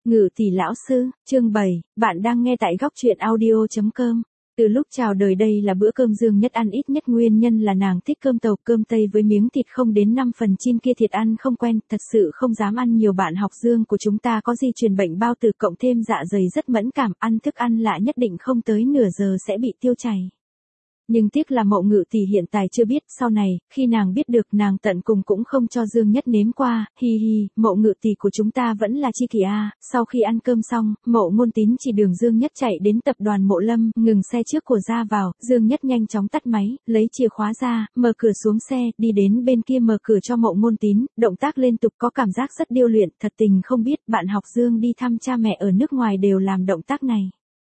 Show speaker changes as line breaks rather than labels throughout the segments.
Ngự tỷ lão sư, chương 7, bạn đang nghe tại góc truyện audio.com. Từ lúc chào đời đây là bữa cơm Dương Nhất ăn ít nhất, nguyên nhân là nàng thích cơm tàu cơm tây với miếng thịt không đến 5 phần chiên kia, thịt ăn không quen, thật sự không dám ăn nhiều. Bạn học Dương của chúng ta có di truyền bệnh bao tử cộng thêm dạ dày rất mẫn cảm, ăn thức ăn lạ nhất định không tới nửa giờ sẽ bị tiêu chảy. Nhưng tiếc là Mộ Ngự tỷ hiện tại chưa biết, sau này, khi nàng biết được nàng tận cùng cũng không cho Dương Nhất nếm qua, hi hi, Mộ Ngự tỷ của chúng ta vẫn là chi kỷ a. Sau khi ăn cơm xong, Mộ Ngôn Tín chỉ đường Dương Nhất chạy đến tập đoàn Mộ Lâm, ngừng xe trước của ra vào, Dương Nhất nhanh chóng tắt máy, lấy chìa khóa ra, mở cửa xuống xe, đi đến bên kia mở cửa cho Mộ Ngôn Tín, động tác liên tục có cảm giác rất điêu luyện, thật tình không biết bạn học Dương đi thăm cha mẹ ở nước ngoài đều làm động tác này.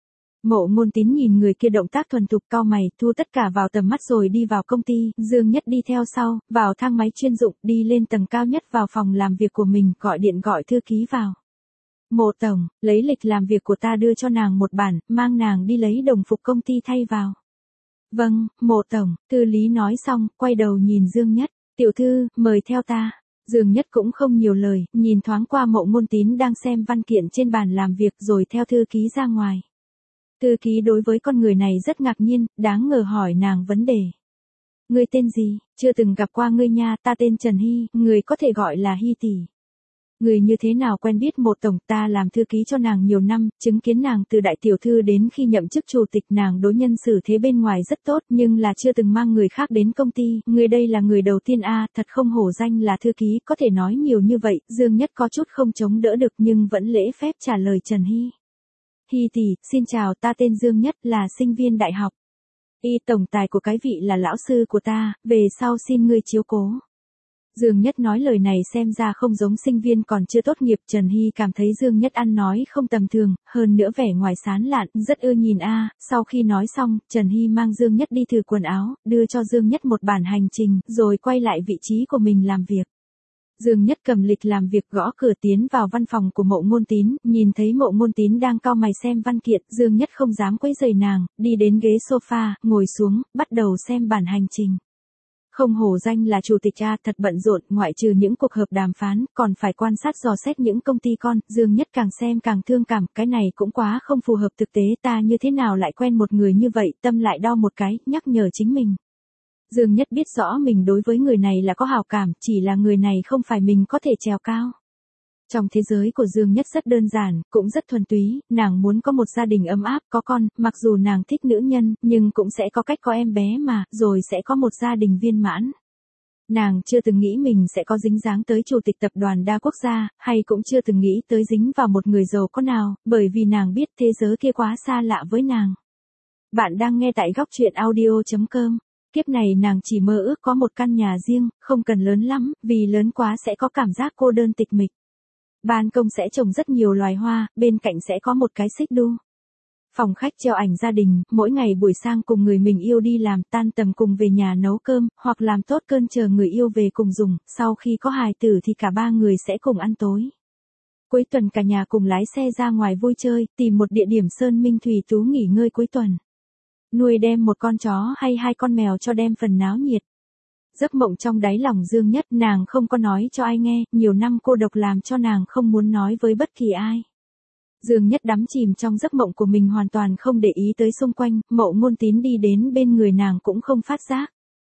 Mộ Ngôn Tín nhìn người kia động tác thuần thục, cau mày, thu tất cả vào tầm mắt rồi đi vào công ty, Dương Nhất đi theo sau, vào thang máy chuyên dụng, đi lên tầng cao nhất vào phòng làm việc của mình, gọi điện gọi thư ký vào. Mộ tổng, lấy lịch làm việc của ta đưa cho nàng một bản, mang nàng đi lấy đồng phục công ty thay vào. Vâng, Mộ tổng, thư lý nói xong, quay đầu nhìn Dương Nhất, tiểu thư, mời theo ta. Dương Nhất cũng không nhiều lời, nhìn thoáng qua Mộ Ngôn Tín đang xem văn kiện trên bàn làm việc rồi theo thư ký ra ngoài. Thư ký đối với con người này rất ngạc nhiên, đáng ngờ hỏi nàng vấn đề. Ngươi tên gì, chưa từng gặp qua ngươi nha, ta tên Trần Hy, người có thể gọi là Hy tỷ. Người như thế nào quen biết Mộ tổng, ta làm thư ký cho nàng nhiều năm, chứng kiến nàng từ đại tiểu thư đến khi nhậm chức chủ tịch, nàng đối nhân xử thế bên ngoài rất tốt, nhưng là chưa từng mang người khác đến công ty, người đây là người đầu tiên a. Thật không hổ danh là thư ký, có thể nói nhiều như vậy. Dương Nhất có chút không chống đỡ được nhưng vẫn lễ phép trả lời Trần Hy. Hy tỷ, xin chào, ta tên Dương Nhất, là sinh viên đại học. Y tổng tài của cái vị là lão sư của ta, về sau xin ngươi chiếu cố. Dương Nhất nói lời này xem ra không giống sinh viên còn chưa tốt nghiệp. Trần Hy cảm thấy Dương Nhất ăn nói không tầm thường, hơn nữa vẻ ngoài sán lạn, rất ưa nhìn a. Sau khi nói xong, Trần Hy mang Dương Nhất đi thử quần áo, đưa cho Dương Nhất một bản hành trình, rồi quay lại vị trí của mình làm việc. Dương Nhất cầm lịch làm việc, gõ cửa tiến vào văn phòng của Mộ Ngôn Tín, nhìn thấy Mộ Ngôn Tín đang cau mày xem văn kiện, Dương Nhất không dám quấy rầy nàng, đi đến ghế sofa, ngồi xuống, bắt đầu xem bản hành trình. Không hổ danh là chủ tịch a, thật bận rộn, ngoại trừ những cuộc họp đàm phán, còn phải quan sát dò xét những công ty con. Dương Nhất càng xem càng thương cảm, cái này cũng quá không phù hợp thực tế, ta như thế nào lại quen một người như vậy, tâm lại đau một cái, nhắc nhở chính mình. Dương Nhất biết rõ mình đối với người này là có hảo cảm, chỉ là người này không phải mình có thể trèo cao. Trong thế giới của Dương Nhất rất đơn giản, cũng rất thuần túy, nàng muốn có một gia đình ấm áp, có con, mặc dù nàng thích nữ nhân, nhưng cũng sẽ có cách có em bé mà, rồi sẽ có một gia đình viên mãn. Nàng chưa từng nghĩ mình sẽ có dính dáng tới chủ tịch tập đoàn đa quốc gia, hay cũng chưa từng nghĩ tới dính vào một người giàu có nào, bởi vì nàng biết thế giới kia quá xa lạ với nàng. Bạn đang nghe tại góc truyện audio.com. Kiếp này nàng chỉ mơ ước có một căn nhà riêng, không cần lớn lắm, vì lớn quá sẽ có cảm giác cô đơn tịch mịch. Ban công sẽ trồng rất nhiều loài hoa, bên cạnh sẽ có một cái xích đu. Phòng khách treo ảnh gia đình, mỗi ngày buổi sáng cùng người mình yêu đi làm, tan tầm cùng về nhà nấu cơm, hoặc làm tốt cơm chờ người yêu về cùng dùng, sau khi có hài tử thì cả ba người sẽ cùng ăn tối. Cuối tuần cả nhà cùng lái xe ra ngoài vui chơi, tìm một địa điểm sơn minh thủy tú nghỉ ngơi cuối tuần. Nuôi đem một con chó hay 2 con mèo cho đem phần náo nhiệt. Giấc mộng trong đáy lòng Dương Nhất, nàng không có nói cho ai nghe, nhiều năm cô độc làm cho nàng không muốn nói với bất kỳ ai. Dương Nhất đắm chìm trong giấc mộng của mình, hoàn toàn không để ý tới xung quanh. Mộ Ngôn Tín đi đến bên người nàng cũng không phát giác.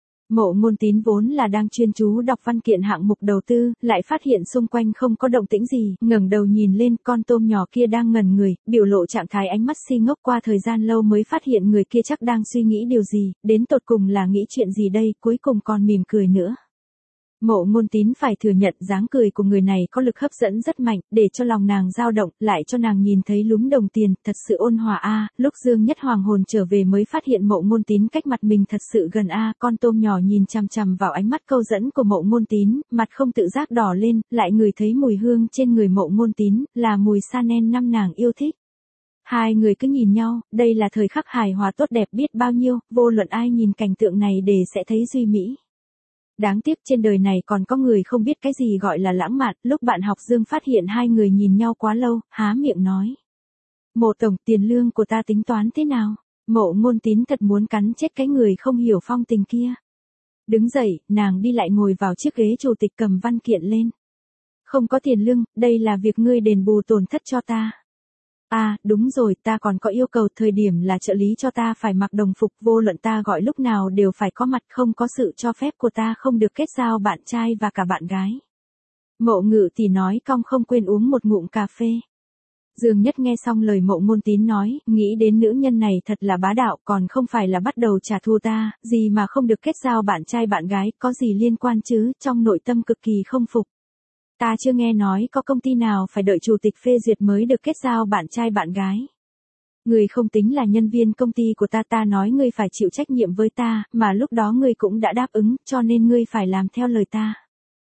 Mộ Ngôn Tín vốn là đang chuyên chú đọc văn kiện hạng mục đầu tư, lại phát hiện xung quanh không có động tĩnh gì, ngẩng đầu nhìn lên, con tôm nhỏ kia đang ngẩn người, biểu lộ trạng thái ánh mắt si ngốc. Qua thời gian lâu mới phát hiện người kia chắc đang suy nghĩ điều gì, đến tột cùng là nghĩ chuyện gì đây, cuối cùng còn mỉm cười nữa. Mộ Ngôn Tín phải thừa nhận dáng cười của người này có lực hấp dẫn rất mạnh, để cho lòng nàng dao động, lại cho nàng nhìn thấy lúm đồng tiền, thật sự ôn hòa a. Lúc Dương Nhất hoàng hồn trở về mới phát hiện Mộ Ngôn Tín cách mặt mình thật sự gần a. Con tôm nhỏ nhìn chằm chằm vào ánh mắt câu dẫn của Mộ Ngôn Tín, mặt không tự giác đỏ lên, lại ngửi thấy mùi hương trên người Mộ Ngôn Tín, là mùi Chanel năm nàng yêu thích. Hai người cứ nhìn nhau, đây là thời khắc hài hòa tốt đẹp biết bao nhiêu, vô luận ai nhìn cảnh tượng này đều sẽ thấy duy mỹ. Đáng tiếc trên đời này còn có người không biết cái gì gọi là lãng mạn. Lúc bạn học Dương phát hiện hai người nhìn nhau quá lâu, há miệng nói. Mộ tổng, tiền lương của ta tính toán thế nào? Mộ Ngôn Tín thật muốn cắn chết cái người không hiểu phong tình kia. Đứng dậy, nàng đi lại ngồi vào chiếc ghế chủ tịch, cầm văn kiện lên. Không có tiền lương, đây là việc ngươi đền bù tổn thất cho ta. À, đúng rồi, ta còn có yêu cầu thời điểm là trợ lý cho ta phải mặc đồng phục, vô luận ta gọi lúc nào đều phải có mặt, không có sự cho phép của ta không được kết giao bạn trai và cả bạn gái. Mộ Ngự Tỷ nói cong không quên uống một ngụm cà phê. Dương Nhất nghe xong lời Mộ Ngôn Tín nói, nghĩ đến nữ nhân này thật là bá đạo, còn không phải là bắt đầu trả thù ta, gì mà không được kết giao bạn trai bạn gái, có gì liên quan chứ, trong nội tâm cực kỳ không phục. Ta chưa nghe nói có công ty nào phải đợi chủ tịch phê duyệt mới được kết giao bạn trai bạn gái. Ngươi không tính là nhân viên công ty của ta nói ngươi phải chịu trách nhiệm với ta, mà lúc đó ngươi cũng đã đáp ứng, cho nên ngươi phải làm theo lời ta.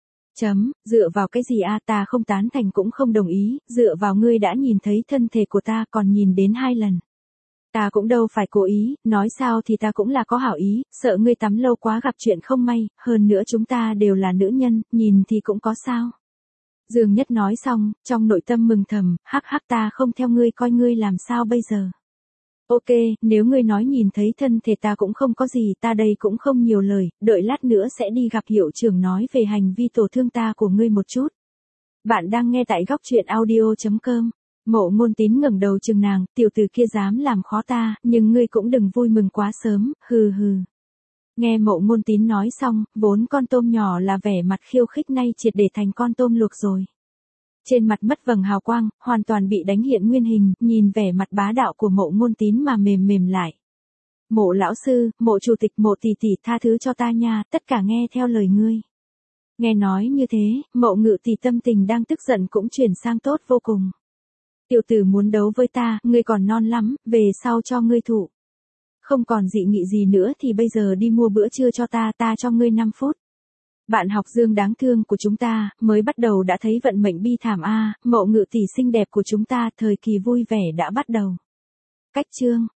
Dựa vào cái gì ta không tán thành cũng không đồng ý, dựa vào ngươi đã nhìn thấy thân thể của ta còn nhìn đến 2 lần. Ta cũng đâu phải cố ý, nói sao thì ta cũng là có hảo ý, sợ ngươi tắm lâu quá gặp chuyện không may, hơn nữa chúng ta đều là nữ nhân, nhìn thì cũng có sao. Dương Nhất nói xong, trong nội tâm mừng thầm, hắc hắc ta không theo ngươi coi ngươi làm sao bây giờ. Ok, nếu ngươi nói nhìn thấy thân thể ta cũng không có gì, ta đây cũng không nhiều lời, đợi lát nữa sẽ đi gặp hiệu trưởng nói về hành vi tổn thương ta của ngươi một chút. Bạn đang nghe tại góc truyện audio.com. Mộ Ngôn Tín ngẩng đầu chừng nàng, tiểu tử kia dám làm khó ta, nhưng ngươi cũng đừng vui mừng quá sớm, hừ hừ. Nghe Mộ Ngôn Tín nói xong, vốn con tôm nhỏ là vẻ mặt khiêu khích nay triệt để thành con tôm luộc rồi. Trên mặt mất vầng hào quang, hoàn toàn bị đánh hiện nguyên hình, nhìn vẻ mặt bá đạo của Mộ Ngôn Tín mà mềm mềm lại. Mộ lão sư, Mộ chủ tịch, Mộ tỷ tỷ tha thứ cho ta nha, tất cả nghe theo lời ngươi. Nghe nói như thế, Mộ Ngự Tỷ tâm tình đang tức giận cũng chuyển sang tốt vô cùng. Tiểu tử muốn đấu với ta, ngươi còn non lắm, về sau cho ngươi thụ. Không còn dị nghị gì nữa thì bây giờ đi mua bữa trưa cho ta cho ngươi 5 phút. Bạn học Dương đáng thương của chúng ta, mới bắt đầu đã thấy vận mệnh bi thảm Mộ Ngự Tỷ xinh đẹp của chúng ta, thời kỳ vui vẻ đã bắt đầu. Cách chương